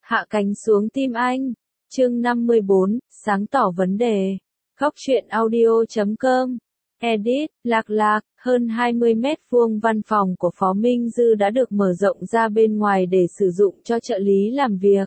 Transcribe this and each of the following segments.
Hạ cánh xuống tim anh. Chương 54, sáng tỏ vấn đề. Góc truyện audio.com. Edit, Lạc Lạc, hơn 20 mét vuông văn phòng của Phó Minh Dư đã được mở rộng ra bên ngoài để sử dụng cho trợ lý làm việc.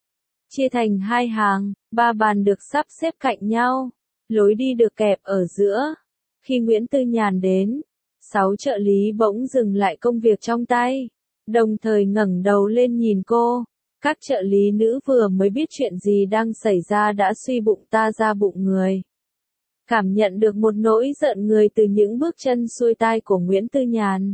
Chia thành 2 hàng, 3 bàn được sắp xếp cạnh nhau, lối đi được kẹp ở giữa. Khi Nguyễn Tư Nhàn đến, 6 trợ lý bỗng dừng lại công việc trong tay, đồng thời ngẩng đầu lên nhìn cô. Các trợ lý nữ vừa mới biết chuyện gì đang xảy ra đã suy bụng ta ra bụng người. Cảm nhận được một nỗi giận người từ những bước chân xuôi tai của Nguyễn Tư Nhàn.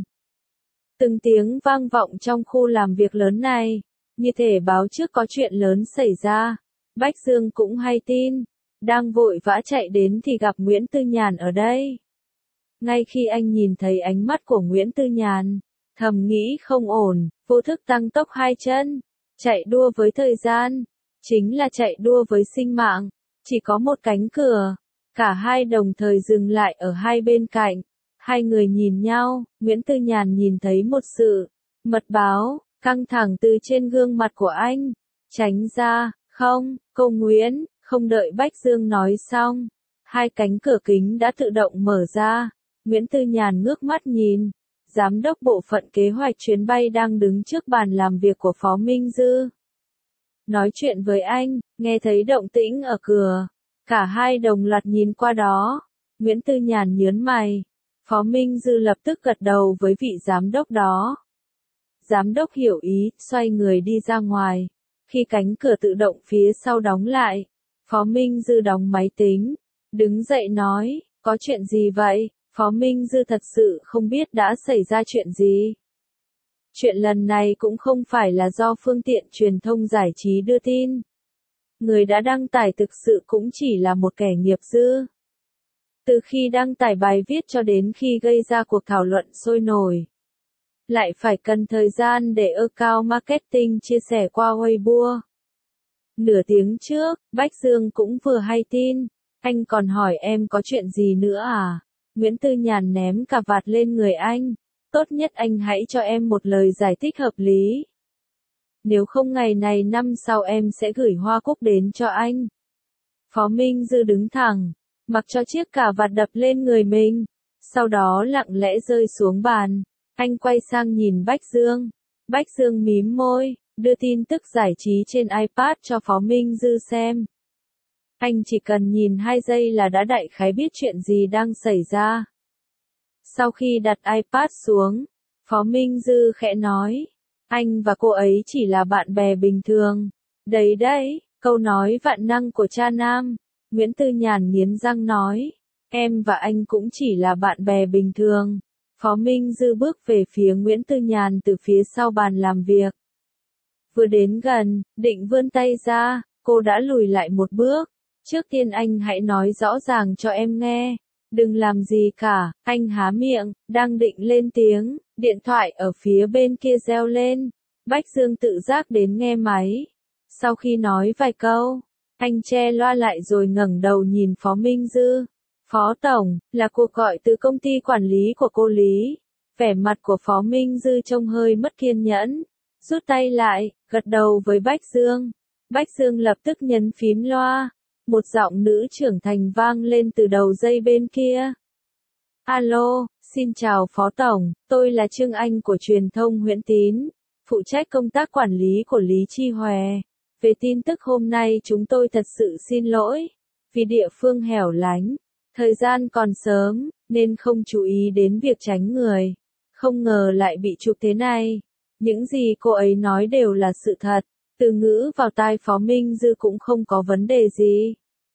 Từng tiếng vang vọng trong khu làm việc lớn này, như thể báo trước có chuyện lớn xảy ra. Bách Dương cũng hay tin, đang vội vã chạy đến thì gặp Nguyễn Tư Nhàn ở đây. Ngay khi anh nhìn thấy ánh mắt của Nguyễn Tư Nhàn, thầm nghĩ không ổn, vô thức tăng tốc 2 chân, chạy đua với thời gian, chính là chạy đua với sinh mạng. Chỉ có một cánh cửa, cả hai đồng thời dừng lại ở hai bên cạnh. Hai người nhìn nhau, Nguyễn Tư Nhàn nhìn thấy một sự mật báo căng thẳng từ trên gương mặt của anh. Tránh ra, không, cô Nguyễn, không đợi Bách Dương nói xong. Hai cánh cửa kính đã tự động mở ra. Nguyễn Tư Nhàn ngước mắt nhìn. Giám đốc bộ phận kế hoạch chuyến bay đang đứng trước bàn làm việc của Phó Minh Dư. Nói chuyện với anh, nghe thấy động tĩnh ở cửa. Cả hai đồng loạt nhìn qua đó. Nguyễn Tư Nhàn nhớn mày. Phó Minh Dư lập tức gật đầu với vị giám đốc đó. Giám đốc hiểu ý, xoay người đi ra ngoài. Khi cánh cửa tự động phía sau đóng lại, Phó Minh Dư đóng máy tính, đứng dậy nói, có chuyện gì vậy? Phó Minh Dư thật sự không biết đã xảy ra chuyện gì. Chuyện lần này cũng không phải là do phương tiện truyền thông giải trí đưa tin. Người đã đăng tải thực sự cũng chỉ là một kẻ nghiệp dư. Từ khi đăng tải bài viết cho đến khi gây ra cuộc thảo luận sôi nổi, lại phải cần thời gian để account marketing chia sẻ qua Weibo. Nửa tiếng trước, Bách Dương cũng vừa hay tin. Anh còn hỏi em có chuyện gì nữa à? Nguyễn Tư Nhàn ném cà vạt lên người anh. Tốt nhất anh hãy cho em một lời giải thích hợp lý. Nếu không ngày này năm sau em sẽ gửi hoa cúc đến cho anh. Phó Minh Dư đứng thẳng, mặc cho chiếc cà vạt đập lên người mình. Sau đó lặng lẽ rơi xuống bàn. Anh quay sang nhìn Bách Dương. Bách Dương mím môi, đưa tin tức giải trí trên iPad cho Phó Minh Dư xem. Anh chỉ cần nhìn 2 giây là đã đại khái biết chuyện gì đang xảy ra. Sau khi đặt iPad xuống, Phó Minh Dư khẽ nói, anh và cô ấy chỉ là bạn bè bình thường. Đấy, câu nói vạn năng của cha nam. Nguyễn Tư Nhàn nghiến răng nói, em và anh cũng chỉ là bạn bè bình thường. Phó Minh Dư bước về phía Nguyễn Tư Nhàn từ phía sau bàn làm việc. Vừa đến gần, định vươn tay ra, cô đã lùi lại một bước. Trước tiên anh hãy nói rõ ràng cho em nghe. Đừng làm gì cả, anh há miệng, đang định lên tiếng, điện thoại ở phía bên kia reo lên. Bách Dương tự giác đến nghe máy. Sau khi nói vài câu, anh che loa lại rồi ngẩng đầu nhìn Phó Minh Dư. Phó Tổng, là cuộc gọi từ công ty quản lý của cô Lý. Vẻ mặt của Phó Minh Dư trông hơi mất kiên nhẫn. Rút tay lại, gật đầu với Bách Dương. Bách Dương lập tức nhấn phím loa. Một giọng nữ trưởng thành vang lên từ đầu dây bên kia. Alo, xin chào Phó Tổng, tôi là Trương Anh của truyền thông Nguyễn Tín, phụ trách công tác quản lý của Lý Chi Hòe. Về tin tức hôm nay chúng tôi thật sự xin lỗi, vì địa phương hẻo lánh, thời gian còn sớm, nên không chú ý đến việc tránh người. Không ngờ lại bị chụp thế này. Những gì cô ấy nói đều là sự thật. Từ ngữ vào tai Phó Minh Dư cũng không có vấn đề gì.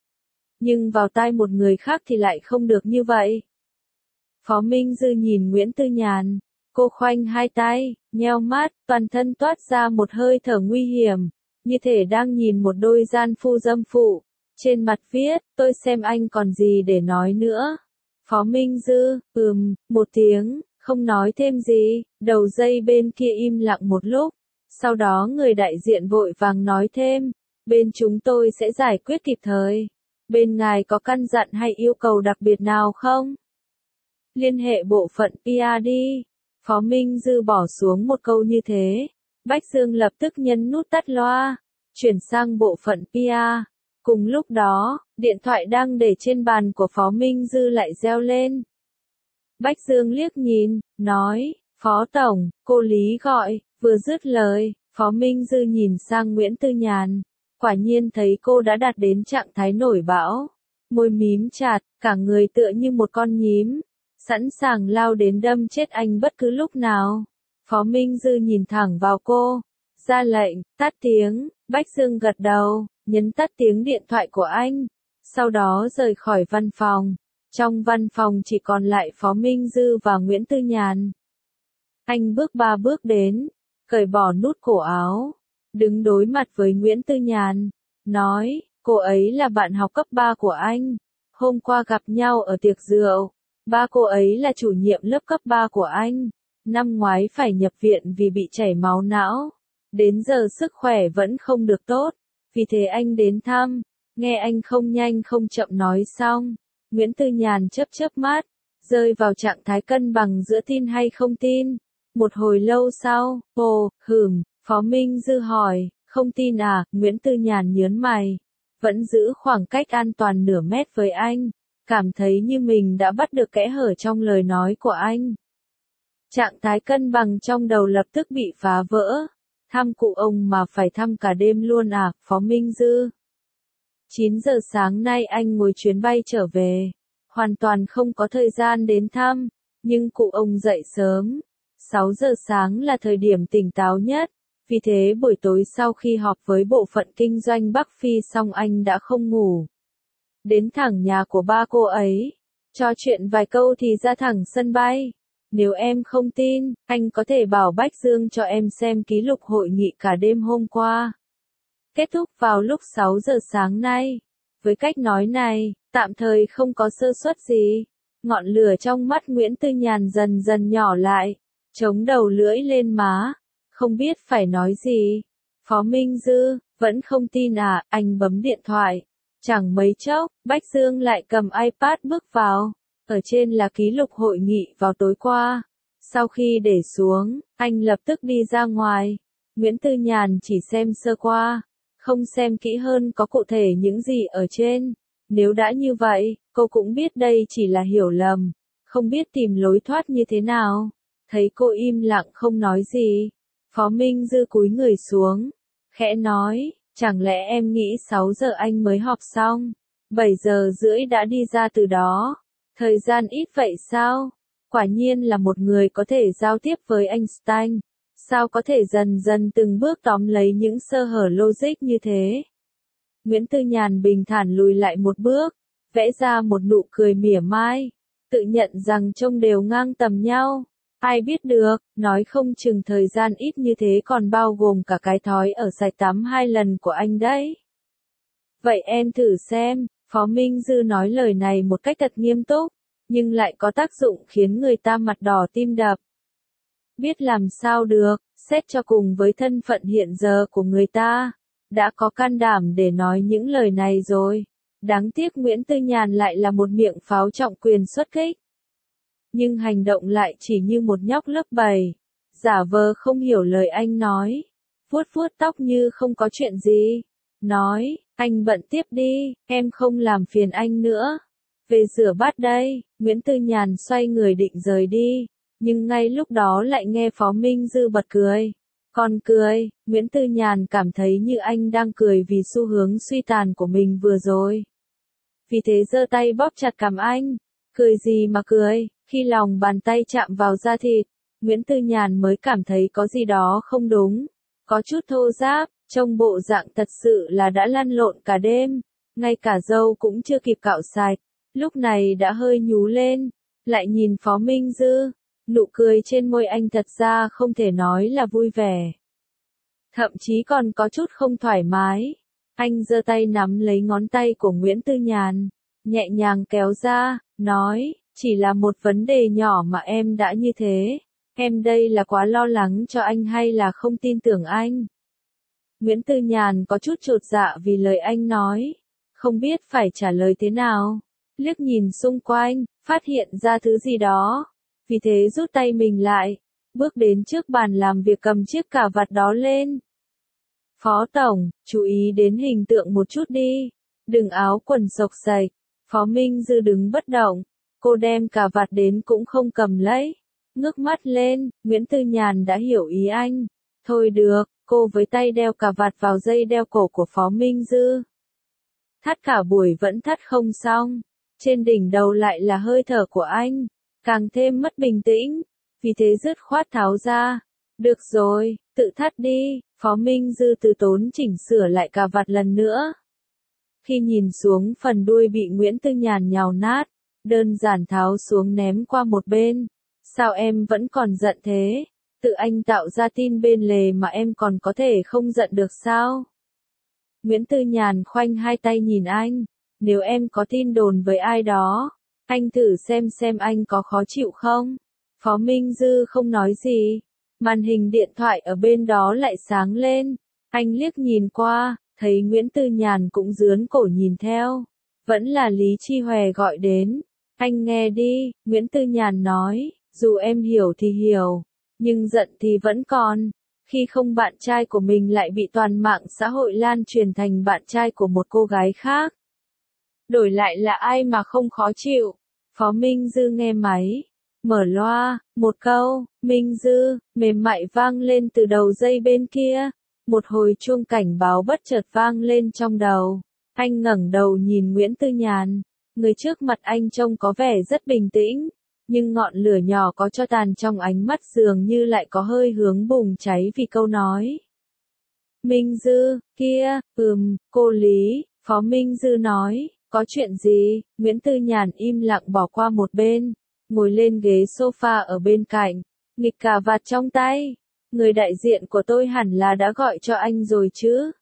Nhưng vào tai một người khác thì lại không được như vậy. Phó Minh Dư nhìn Nguyễn Tư Nhàn. Cô khoanh 2 tay, nheo mắt, toàn thân toát ra một hơi thở nguy hiểm. Như thể đang nhìn một đôi gian phu dâm phụ. Trên mặt viết, tôi xem anh còn gì để nói nữa. Phó Minh Dư, một tiếng, không nói thêm gì. Đầu dây bên kia im lặng một lúc. Sau đó người đại diện vội vàng nói thêm, bên chúng tôi sẽ giải quyết kịp thời. Bên ngài có căn dặn hay yêu cầu đặc biệt nào không? Liên hệ bộ phận PR đi. Phó Minh Dư bỏ xuống một câu như thế. Bách Dương lập tức nhấn nút tắt loa. chuyển sang bộ phận PR. Cùng lúc đó, điện thoại đang để trên bàn của Phó Minh Dư lại reo lên. Bách Dương liếc nhìn, nói, Phó Tổng, cô Lý gọi, vừa dứt lời, Phó Minh Dư nhìn sang Nguyễn Tư Nhàn. Quả nhiên thấy cô đã đạt đến trạng thái nổi bão. Môi mím chặt, cả người tựa như một con nhím, sẵn sàng lao đến đâm chết anh bất cứ lúc nào. Phó Minh Dư nhìn thẳng vào cô, ra lệnh, tắt tiếng. Bách Dương gật đầu, nhấn tắt tiếng điện thoại của anh, sau đó rời khỏi văn phòng. Trong văn phòng chỉ còn lại Phó Minh Dư và Nguyễn Tư Nhàn. Anh bước 3 bước đến, cởi bỏ nút cổ áo, đứng đối mặt với Nguyễn Tư Nhàn, nói, cô ấy là bạn học cấp 3 của anh, hôm qua gặp nhau ở tiệc rượu. Ba cô ấy là chủ nhiệm lớp cấp 3 của anh, năm ngoái phải nhập viện vì bị chảy máu não, đến giờ sức khỏe vẫn không được tốt, vì thế anh đến thăm. Nghe anh không nhanh không chậm nói xong, Nguyễn Tư Nhàn chớp chớp mắt, rơi vào trạng thái cân bằng giữa tin hay không tin. Một hồi lâu sau, Phó Minh Dư hỏi, không tin à? Nguyễn Tư Nhàn nhớn mày, vẫn giữ khoảng cách an toàn nửa mét với anh, cảm thấy như mình đã bắt được kẽ hở trong lời nói của anh. Trạng thái cân bằng trong đầu lập tức bị phá vỡ. Thăm cụ ông mà phải thăm cả đêm luôn à, Phó Minh Dư? 9 giờ sáng nay anh ngồi chuyến bay trở về, hoàn toàn không có thời gian đến thăm, nhưng cụ ông dậy sớm. 6 giờ sáng là thời điểm tỉnh táo nhất, vì thế buổi tối sau khi họp với bộ phận kinh doanh Bắc Phi xong anh đã không ngủ. Đến thẳng nhà của ba cô ấy, trò chuyện vài câu thì ra thẳng sân bay. Nếu em không tin, anh có thể bảo Bách Dương cho em xem ký lục hội nghị cả đêm hôm qua. Kết thúc vào lúc 6 giờ sáng nay. Với cách nói này, tạm thời không có sơ suất gì. Ngọn lửa trong mắt Nguyễn Tư Nhàn dần dần nhỏ lại, chống đầu lưỡi lên má, không biết phải nói gì. Phó Minh Dư, vẫn không tin à? Anh bấm điện thoại. Chẳng mấy chốc, Bách Dương lại cầm iPad bước vào. Ở trên là ký lục hội nghị vào tối qua. Sau khi để xuống, anh lập tức đi ra ngoài. Nguyễn Tư Nhàn chỉ xem sơ qua, không xem kỹ hơn có cụ thể những gì ở trên. Nếu đã như vậy, cô cũng biết đây chỉ là hiểu lầm, không biết tìm lối thoát như thế nào. Thấy cô im lặng không nói gì, Phó Minh Dư cúi người xuống, khẽ nói, chẳng lẽ em nghĩ 6 giờ anh mới họp xong, 7 giờ rưỡi đã đi ra từ đó, thời gian ít vậy sao? Quả nhiên là một người có thể giao tiếp với Einstein, sao có thể dần dần từng bước tóm lấy những sơ hở logic như thế? Nguyễn Tư Nhàn bình thản lùi lại một bước, vẽ ra một nụ cười mỉa mai, tự nhận rằng trông đều ngang tầm nhau. Ai biết được, nói không chừng thời gian ít như thế còn bao gồm cả cái thói ở sạch tắm 2 lần của anh đấy. Vậy em thử xem, Phó Minh Dư nói lời này một cách thật nghiêm túc, nhưng lại có tác dụng khiến người ta mặt đỏ tim đập. Biết làm sao được, xét cho cùng với thân phận hiện giờ của người ta, đã có can đảm để nói những lời này rồi. Đáng tiếc Nguyễn Tư Nhàn lại là một miệng pháo trọng quyền xuất kích. Nhưng hành động lại chỉ như một nhóc lớp 7, giả vờ không hiểu lời anh nói, vuốt vuốt tóc như không có chuyện gì, nói, anh bận tiếp đi, em không làm phiền anh nữa. Về rửa bát đây. Nguyễn Tư Nhàn xoay người định rời đi, nhưng ngay lúc đó lại nghe Phó Minh Dư bật cười. Còn cười, Nguyễn Tư Nhàn cảm thấy như anh đang cười vì xu hướng suy tàn của mình vừa rồi. Vì thế giơ tay bóp chặt cằm anh. Cười gì mà cười? Khi lòng bàn tay chạm vào da thịt, Nguyễn Tư Nhàn mới cảm thấy có gì đó không đúng. Có chút thô ráp, trông bộ dạng thật sự là đã lăn lộn cả đêm. Ngay cả râu cũng chưa kịp cạo sạch, lúc này đã hơi nhú lên. Lại nhìn Phó Minh Dư, nụ cười trên môi anh thật ra không thể nói là vui vẻ. Thậm chí còn có chút không thoải mái. Anh giơ tay nắm lấy ngón tay của Nguyễn Tư Nhàn, nhẹ nhàng kéo ra, nói, chỉ là một vấn đề nhỏ mà em đã như thế. Em đây là quá lo lắng cho anh hay là không tin tưởng anh? Nguyễn Tư Nhàn có chút chột dạ vì lời anh nói, không biết phải trả lời thế nào. Liếc nhìn xung quanh, phát hiện ra thứ gì đó. Vì thế rút tay mình lại, bước đến trước bàn làm việc cầm chiếc cà vạt đó lên. Phó Tổng, chú ý đến hình tượng một chút đi. Đừng áo quần xộc xệch. Phó Minh Dư đứng bất động. Cô đem cà vạt đến cũng không cầm lấy. Ngước mắt lên, Nguyễn Tư Nhàn đã hiểu ý anh. Thôi được, cô với tay đeo cà vạt vào dây đeo cổ của Phó Minh Dư. Thắt cả buổi vẫn thắt không xong. Trên đỉnh đầu lại là hơi thở của anh. Càng thêm mất bình tĩnh. Vì thế dứt khoát tháo ra. Được rồi, tự thắt đi. Phó Minh Dư từ tốn chỉnh sửa lại cà vạt lần nữa. Khi nhìn xuống phần đuôi bị Nguyễn Tư Nhàn nhào nát, đơn giản tháo xuống ném qua một bên. Sao em vẫn còn giận thế? Tự anh tạo ra tin bên lề mà em còn có thể không giận được sao? Nguyễn Tư Nhàn khoanh hai tay nhìn anh. Nếu em có tin đồn với ai đó, anh thử xem anh có khó chịu không? Phó Minh Dư không nói gì. Màn hình điện thoại ở bên đó lại sáng lên. Anh liếc nhìn qua, thấy Nguyễn Tư Nhàn cũng dướn cổ nhìn theo. Vẫn là Lý Chi Hòe gọi đến. Anh nghe đi, Nguyễn Tư Nhàn nói, dù em hiểu thì hiểu, nhưng giận thì vẫn còn. Khi không bạn trai của mình lại bị toàn mạng xã hội lan truyền thành bạn trai của một cô gái khác. Đổi lại là ai mà không khó chịu? Phó Minh Dư nghe máy. Mở loa, một câu, Minh Dư, mềm mại vang lên từ đầu dây bên kia. Một hồi chuông cảnh báo bất chợt vang lên trong đầu. Anh ngẩng đầu nhìn Nguyễn Tư Nhàn. Người trước mặt anh trông có vẻ rất bình tĩnh. Nhưng ngọn lửa nhỏ có cho tàn trong ánh mắt dường như lại có hơi hướng bùng cháy vì câu nói. Minh Dư, kia, cô Lý, Phó Minh Dư nói, có chuyện gì? Nguyễn Tư Nhàn im lặng bỏ qua một bên. Ngồi lên ghế sofa ở bên cạnh, nghịch cà vạt trong tay. Người đại diện của tôi hẳn là đã gọi cho anh rồi chứ?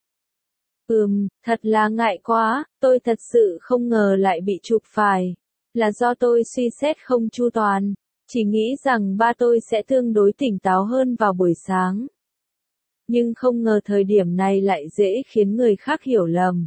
Thật là ngại quá, tôi thật sự không ngờ lại bị chụp phải. Là do tôi suy xét không chu toàn, chỉ nghĩ rằng ba tôi sẽ tương đối tỉnh táo hơn vào buổi sáng. Nhưng không ngờ thời điểm này lại dễ khiến người khác hiểu lầm.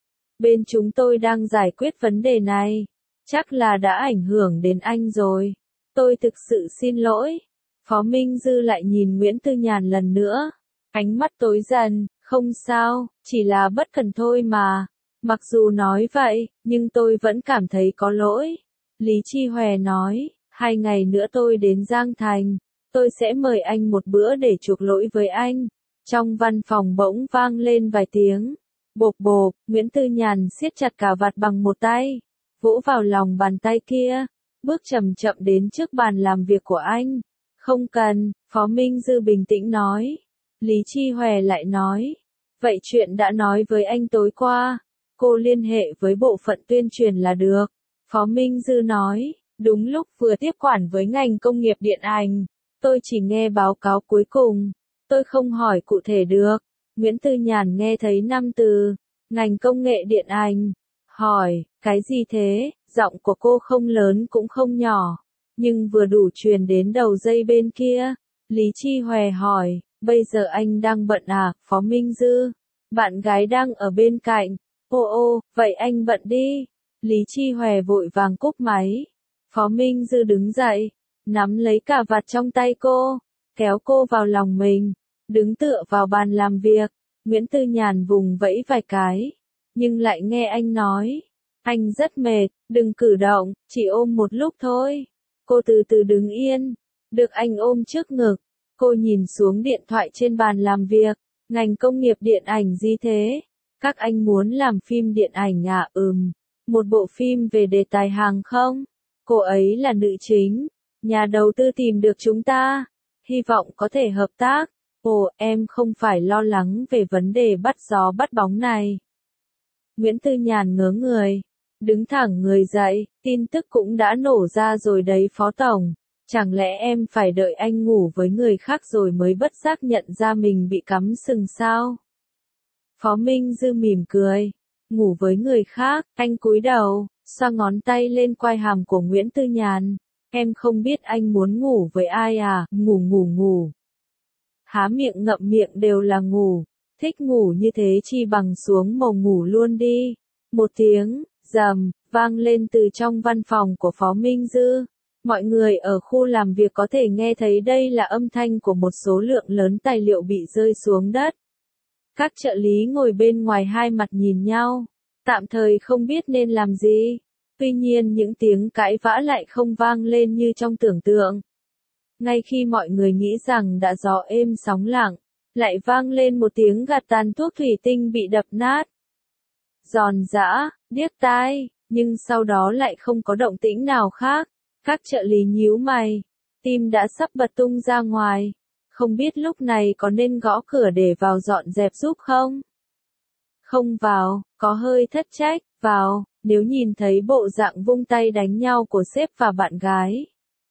Bên chúng tôi đang giải quyết vấn đề này. Chắc là đã ảnh hưởng đến anh rồi. Tôi thực sự xin lỗi. Phó Minh Dư lại nhìn Nguyễn Tư Nhàn lần nữa. Ánh mắt tối dần, không sao, chỉ là bất cẩn thôi mà. Mặc dù nói vậy, nhưng tôi vẫn cảm thấy có lỗi. Lý Chi Hòe nói, 2 ngày nữa tôi đến Giang Thành. Tôi sẽ mời anh một bữa để chuộc lỗi với anh. Trong văn phòng bỗng vang lên vài tiếng. Bộp bộp, Nguyễn Tư Nhàn siết chặt cà vạt bằng một tay. Vỗ vào lòng bàn tay kia, bước chậm chậm đến trước bàn làm việc của anh. Không cần, Phó Minh Dư bình tĩnh nói. Lý Chi Hòe lại nói. Vậy chuyện đã nói với anh tối qua, cô liên hệ với bộ phận tuyên truyền là được. Phó Minh Dư nói, đúng lúc vừa tiếp quản với ngành công nghiệp điện ảnh. Tôi chỉ nghe báo cáo cuối cùng. Tôi không hỏi cụ thể được. Nguyễn Tư Nhàn nghe thấy 5 từ. Ngành công nghệ điện ảnh. Hỏi, cái gì thế? Giọng của cô không lớn cũng không nhỏ. Nhưng vừa đủ truyền đến đầu dây bên kia. Lý Chi Hòe hỏi, bây giờ anh đang bận à, Phó Minh Dư? Bạn gái đang ở bên cạnh. Ô, vậy anh bận đi. Lý Chi Hòe vội vàng cúp máy. Phó Minh Dư đứng dậy, nắm lấy cà vạt trong tay cô, kéo cô vào lòng mình, đứng tựa vào bàn làm việc. Nguyễn Tư Nhàn vùng vẫy vài cái, nhưng lại nghe anh nói, anh rất mệt, đừng cử động, chỉ ôm một lúc thôi. Cô từ từ đứng yên, được anh ôm trước ngực. Cô nhìn xuống điện thoại trên bàn làm việc, ngành công nghiệp điện ảnh gì thế? Các anh muốn làm phim điện ảnh à? Một bộ phim về đề tài hàng không? Cô ấy là nữ chính. Nhà đầu tư tìm được chúng ta. Hy vọng có thể hợp tác. Ồ, em không phải lo lắng về vấn đề bắt gió bắt bóng này. Nguyễn Tư Nhàn ngớ người. Đứng thẳng người dậy, tin tức cũng đã nổ ra rồi đấy Phó Tổng. Chẳng lẽ em phải đợi anh ngủ với người khác rồi mới bất giác nhận ra mình bị cắm sừng sao? Phó Minh Dư mỉm cười. Ngủ với người khác, anh cúi đầu, xoa ngón tay lên quai hàm của Nguyễn Tư Nhàn. Em không biết anh muốn ngủ với ai à? Ngủ. Há miệng ngậm miệng đều là ngủ. Thích ngủ như thế chi bằng xuống màu ngủ luôn đi. Một tiếng, rầm, vang lên từ trong văn phòng của Phó Minh Dư. Mọi người ở khu làm việc có thể nghe thấy đây là âm thanh của một số lượng lớn tài liệu bị rơi xuống đất. Các trợ lý ngồi bên ngoài hai mặt nhìn nhau, tạm thời không biết nên làm gì. Tuy nhiên những tiếng cãi vã lại không vang lên như trong tưởng tượng. Ngay khi mọi người nghĩ rằng đã gió êm sóng lặng, lại vang lên một tiếng gạt tàn thuốc thủy tinh bị đập nát. Giòn giã, điếc tai, nhưng sau đó lại không có động tĩnh nào khác. Các trợ lý nhíu mày, tim đã sắp bật tung ra ngoài. Không biết lúc này có nên gõ cửa để vào dọn dẹp giúp không? Không vào, có hơi thất trách, vào, nếu nhìn thấy bộ dạng vung tay đánh nhau của sếp và bạn gái.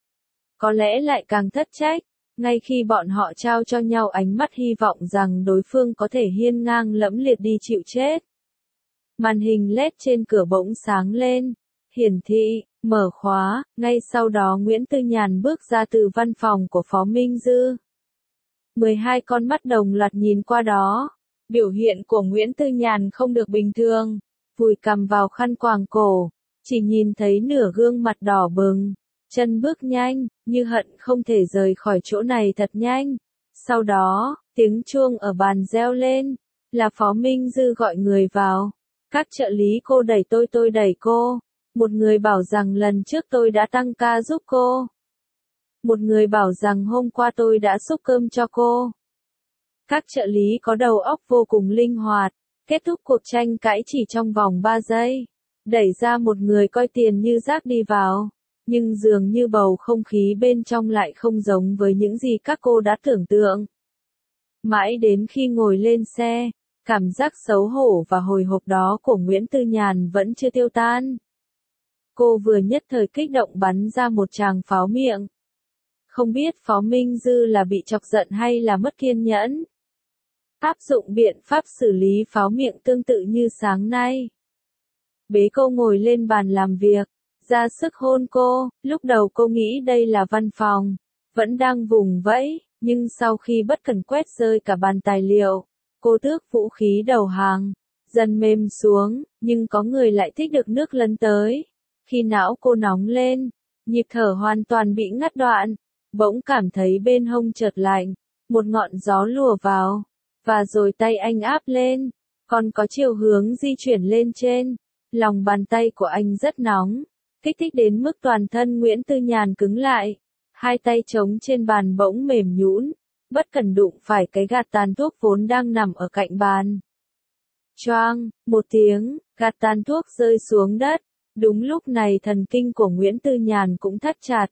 Có lẽ lại càng thất trách, ngay khi bọn họ trao cho nhau ánh mắt hy vọng rằng đối phương có thể hiên ngang lẫm liệt đi chịu chết. Màn hình LED trên cửa bỗng sáng lên, hiển thị, mở khóa, ngay sau đó Nguyễn Tư Nhàn bước ra từ văn phòng của Phó Minh Dư. 12 con mắt đồng loạt nhìn qua đó. Biểu hiện của Nguyễn Tư Nhàn không được bình thường, vùi cằm vào khăn quàng cổ, chỉ nhìn thấy nửa gương mặt đỏ bừng, chân bước nhanh, như hận không thể rời khỏi chỗ này thật nhanh. Sau đó, tiếng chuông ở bàn reo lên, là Phó Minh Dư gọi người vào. Các trợ lý cô đẩy tôi đẩy cô. Một người bảo rằng lần trước tôi đã tăng ca giúp cô. Một người bảo rằng hôm qua tôi đã xúc cơm cho cô. Các trợ lý có đầu óc vô cùng linh hoạt, kết thúc cuộc tranh cãi chỉ trong vòng 3 giây. Đẩy ra một người coi tiền như rác đi vào, nhưng dường như bầu không khí bên trong lại không giống với những gì các cô đã tưởng tượng. Mãi đến khi ngồi lên xe, cảm giác xấu hổ và hồi hộp đó của Nguyễn Tư Nhàn vẫn chưa tiêu tan. Cô vừa nhất thời kích động bắn ra một tràng pháo miệng. Không biết Phó Minh Dư là bị chọc giận hay là mất kiên nhẫn. Áp dụng biện pháp xử lý pháo miệng tương tự như sáng nay. Bế cô ngồi lên bàn làm việc, ra sức hôn cô. Lúc đầu cô nghĩ đây là văn phòng, vẫn đang vùng vẫy, nhưng sau khi bất cẩn quét rơi cả bàn tài liệu, cô tước vũ khí đầu hàng, dần mềm xuống, nhưng có người lại thích được nước lấn tới. Khi não cô nóng lên, nhịp thở hoàn toàn bị ngắt đoạn, bỗng cảm thấy bên hông chợt lạnh, một ngọn gió lùa vào, và rồi tay anh áp lên, còn có chiều hướng di chuyển lên trên. Lòng bàn tay của anh rất nóng, kích thích đến mức toàn thân Nguyễn Tư Nhàn cứng lại. Hai tay trống trên bàn bỗng mềm nhũn, bất cẩn đụng phải cái gạt tàn thuốc vốn đang nằm ở cạnh bàn. Choang, một tiếng, gạt tàn thuốc rơi xuống đất. Đúng lúc này thần kinh của Nguyễn Tư Nhàn cũng thắt chặt.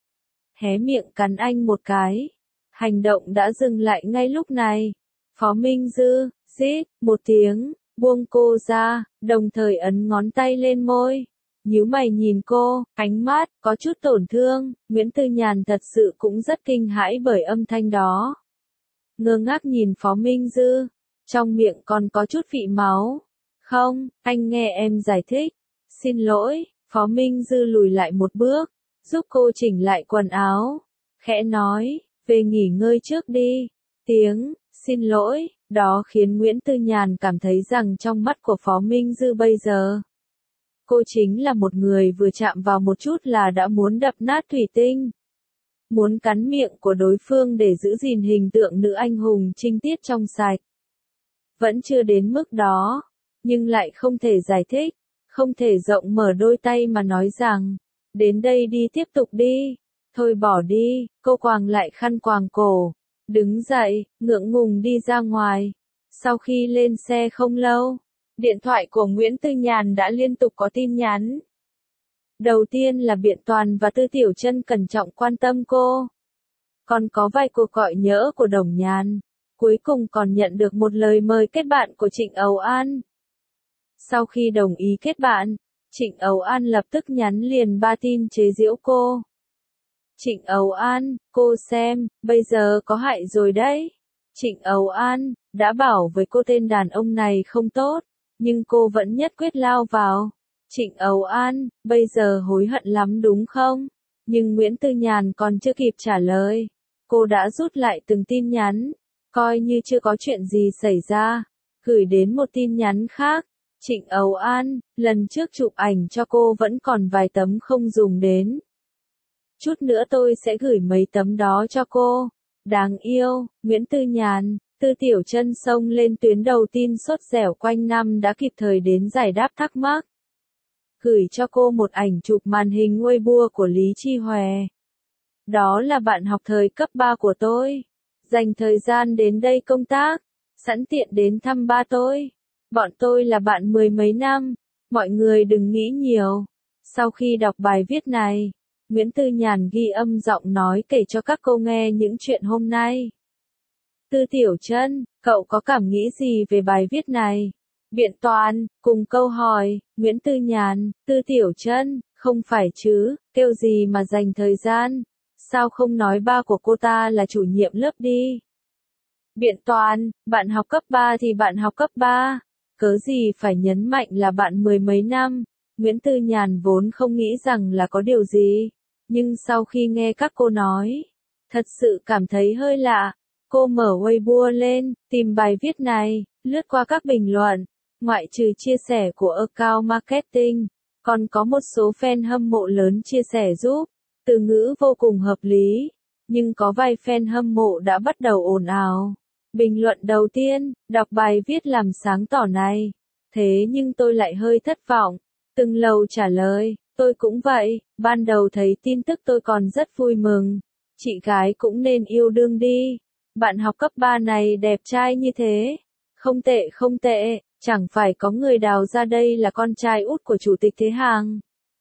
Hé miệng cắn anh một cái. Hành động đã dừng lại ngay lúc này. Phó Minh Dư, rít, một tiếng, buông cô ra, đồng thời ấn ngón tay lên môi. Nhíu mày nhìn cô, ánh mắt, có chút tổn thương. Nguyễn Tư Nhàn thật sự cũng rất kinh hãi bởi âm thanh đó. Ngơ ngác nhìn Phó Minh Dư, trong miệng còn có chút vị máu. Không, anh nghe em giải thích. Xin lỗi, Phó Minh Dư lùi lại một bước, giúp cô chỉnh lại quần áo. Khẽ nói, về nghỉ ngơi trước đi. Tiếng, xin lỗi, đó khiến Nguyễn Tư Nhàn cảm thấy rằng trong mắt của Phó Minh Dư bây giờ, cô chính là một người vừa chạm vào một chút là đã muốn đập nát thủy tinh. Muốn cắn miệng của đối phương để giữ gìn hình tượng nữ anh hùng trinh tiết trong sạch. Vẫn chưa đến mức đó, nhưng lại không thể giải thích, không thể rộng mở đôi tay mà nói rằng, đến đây đi tiếp tục đi, thôi bỏ đi. Cô quàng lại khăn quàng cổ, đứng dậy, ngượng ngùng đi ra ngoài. Sau khi lên xe không lâu, điện thoại của Nguyễn Tư Nhàn đã liên tục có tin nhắn. Đầu tiên là Biện Toàn và Tư Tiểu Chân cẩn trọng quan tâm cô. Còn có vài cuộc gọi nhỡ của Đồng Nhàn. Cuối cùng còn nhận được một lời mời kết bạn của Trịnh Âu An. Sau khi đồng ý kết bạn, Trịnh Âu An lập tức nhắn liền 3 tin chế giễu cô. Trịnh Âu An, cô xem, bây giờ có hại rồi đấy. Trịnh Âu An, đã bảo với cô tên đàn ông này không tốt, nhưng cô vẫn nhất quyết lao vào. Trịnh Âu An, bây giờ hối hận lắm đúng không? Nhưng Nguyễn Tư Nhàn còn chưa kịp trả lời. Cô đã rút lại từng tin nhắn, coi như chưa có chuyện gì xảy ra. Gửi đến một tin nhắn khác. Trịnh Âu An, lần trước chụp ảnh cho cô vẫn còn vài tấm không dùng đến. Chút nữa tôi sẽ gửi mấy tấm đó cho cô. Đáng yêu, Nguyễn Tư Nhàn, Tư Tiểu Chân xông lên tuyến đầu tin sốt dẻo quanh năm đã kịp thời đến giải đáp thắc mắc. Gửi cho cô một ảnh chụp màn hình Weibo của Lý Chi Hòe. Đó là bạn học thời cấp 3 của tôi. Dành thời gian đến đây công tác, sẵn tiện đến thăm ba tôi. Bọn tôi là bạn mười mấy năm, mọi người đừng nghĩ nhiều. Sau khi đọc bài viết này, Nguyễn Tư Nhàn ghi âm giọng nói kể cho các cô nghe những chuyện hôm nay. Tư Tiểu Chân, cậu có cảm nghĩ gì về bài viết này? Biện Toàn, cùng câu hỏi, Nguyễn Tư Nhàn, Tư Tiểu Chân, không phải chứ, kêu gì mà dành thời gian, sao không nói ba của cô ta là chủ nhiệm lớp đi? Biện Toàn, bạn học cấp 3 thì bạn học cấp 3, cớ gì phải nhấn mạnh là bạn mười mấy năm? Nguyễn Tư Nhàn vốn không nghĩ rằng là có điều gì, nhưng sau khi nghe các cô nói, thật sự cảm thấy hơi lạ. Cô mở Weibo lên, tìm bài viết này, lướt qua các bình luận, ngoại trừ chia sẻ của account marketing, còn có một số fan hâm mộ lớn chia sẻ giúp, từ ngữ vô cùng hợp lý, nhưng có vài fan hâm mộ đã bắt đầu ồn ào. Bình luận đầu tiên, đọc bài viết làm sáng tỏ này, thế nhưng tôi lại hơi thất vọng. Từng lầu trả lời, tôi cũng vậy, ban đầu thấy tin tức tôi còn rất vui mừng, chị gái cũng nên yêu đương đi. Bạn học cấp 3 này đẹp trai như thế. Không tệ không tệ, chẳng phải có người đào ra đây là con trai út của Chủ tịch Thế Hàng.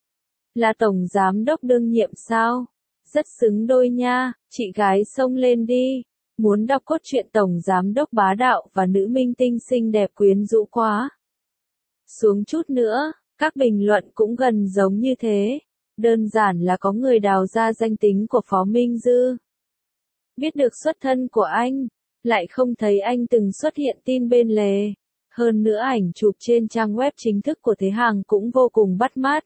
Là tổng giám đốc đương nhiệm sao? Rất xứng đôi nha, chị gái xông lên đi. Muốn đọc cốt truyện tổng giám đốc bá đạo và nữ minh tinh xinh đẹp quyến rũ quá. Xuống chút nữa, các bình luận cũng gần giống như thế. Đơn giản là có người đào ra danh tính của Phó Minh Dư. Biết được xuất thân của anh, lại không thấy anh từng xuất hiện tin bên lề. Hơn nữa ảnh chụp trên trang web chính thức của Thế Hàng cũng vô cùng bắt mắt.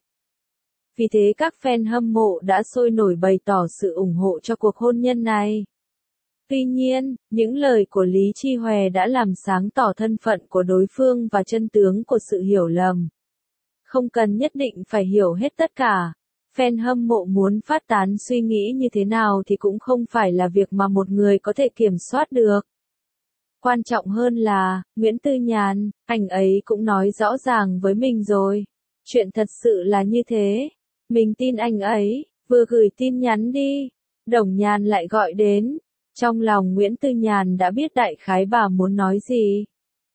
Vì thế các fan hâm mộ đã sôi nổi bày tỏ sự ủng hộ cho cuộc hôn nhân này. Tuy nhiên, những lời của Lý Chi Hòe đã làm sáng tỏ thân phận của đối phương và chân tướng của sự hiểu lầm. Không cần nhất định phải hiểu hết tất cả. Fan hâm mộ muốn phát tán suy nghĩ như thế nào thì cũng không phải là việc mà một người có thể kiểm soát được. Quan trọng hơn là, Nguyễn Tư Nhàn, anh ấy cũng nói rõ ràng với mình rồi. Chuyện thật sự là như thế. Mình tin anh ấy, vừa gửi tin nhắn đi. Đồng Nhàn lại gọi đến. Trong lòng Nguyễn Tư Nhàn đã biết đại khái bà muốn nói gì.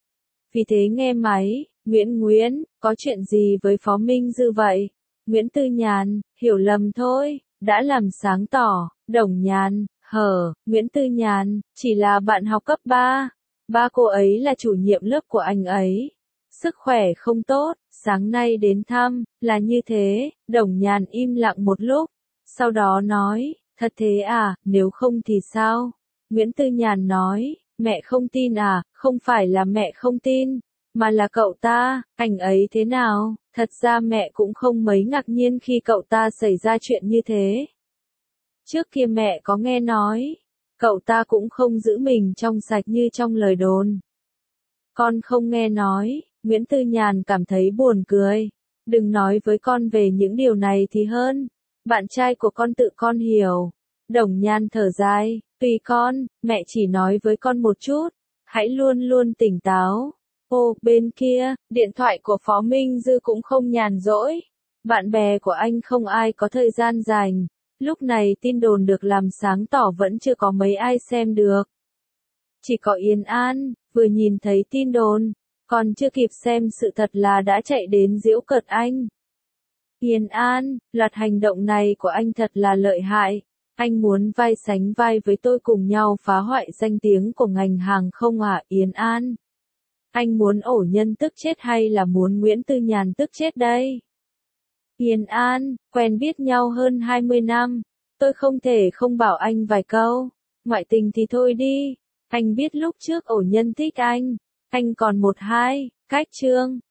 Vì thế nghe máy, Nguyễn, có chuyện gì với Phó Minh Dư vậy? Nguyễn Tư Nhàn, hiểu lầm thôi, đã làm sáng tỏ. Đồng Nhàn, Nguyễn Tư Nhàn, chỉ là bạn học cấp 3. Ba cô ấy là chủ nhiệm lớp của anh ấy. Sức khỏe không tốt, sáng nay đến thăm, là như thế. Đồng Nhàn im lặng một lúc, sau đó nói, thật thế à, nếu không thì sao? Nguyễn Tư Nhàn nói, mẹ không tin à, không phải là mẹ không tin, mà là cậu ta, anh ấy thế nào? Thật ra mẹ cũng không mấy ngạc nhiên khi cậu ta xảy ra chuyện như thế. Trước kia mẹ có nghe nói, cậu ta cũng không giữ mình trong sạch như trong lời đồn. Con không nghe nói, Nguyễn Tư Nhàn cảm thấy buồn cười. Đừng nói với con về những điều này thì hơn. Bạn trai của con tự con hiểu. Đồng Nhàn thở dài, tùy con, mẹ chỉ nói với con một chút. Hãy luôn luôn tỉnh táo. Ô, bên kia, điện thoại của Phó Minh Dư cũng không nhàn rỗi. Bạn bè của anh không ai có thời gian dành. Lúc này tin đồn được làm sáng tỏ vẫn chưa có mấy ai xem được. Chỉ có Yến An, vừa nhìn thấy tin đồn, còn chưa kịp xem sự thật là đã chạy đến giễu cợt anh. Yến An, loạt hành động này của anh thật là lợi hại. Anh muốn vai sánh vai với tôi cùng nhau phá hoại danh tiếng của ngành hàng không à Yến An? Anh muốn ổ nhân tức chết hay là muốn Nguyễn Tư Nhàn tức chết đây? Yến An, quen biết nhau hơn 20 năm. Tôi không thể không bảo anh vài câu. Ngoại tình thì thôi đi. Anh biết lúc trước ổ nhân thích anh còn 1-2, cách chương.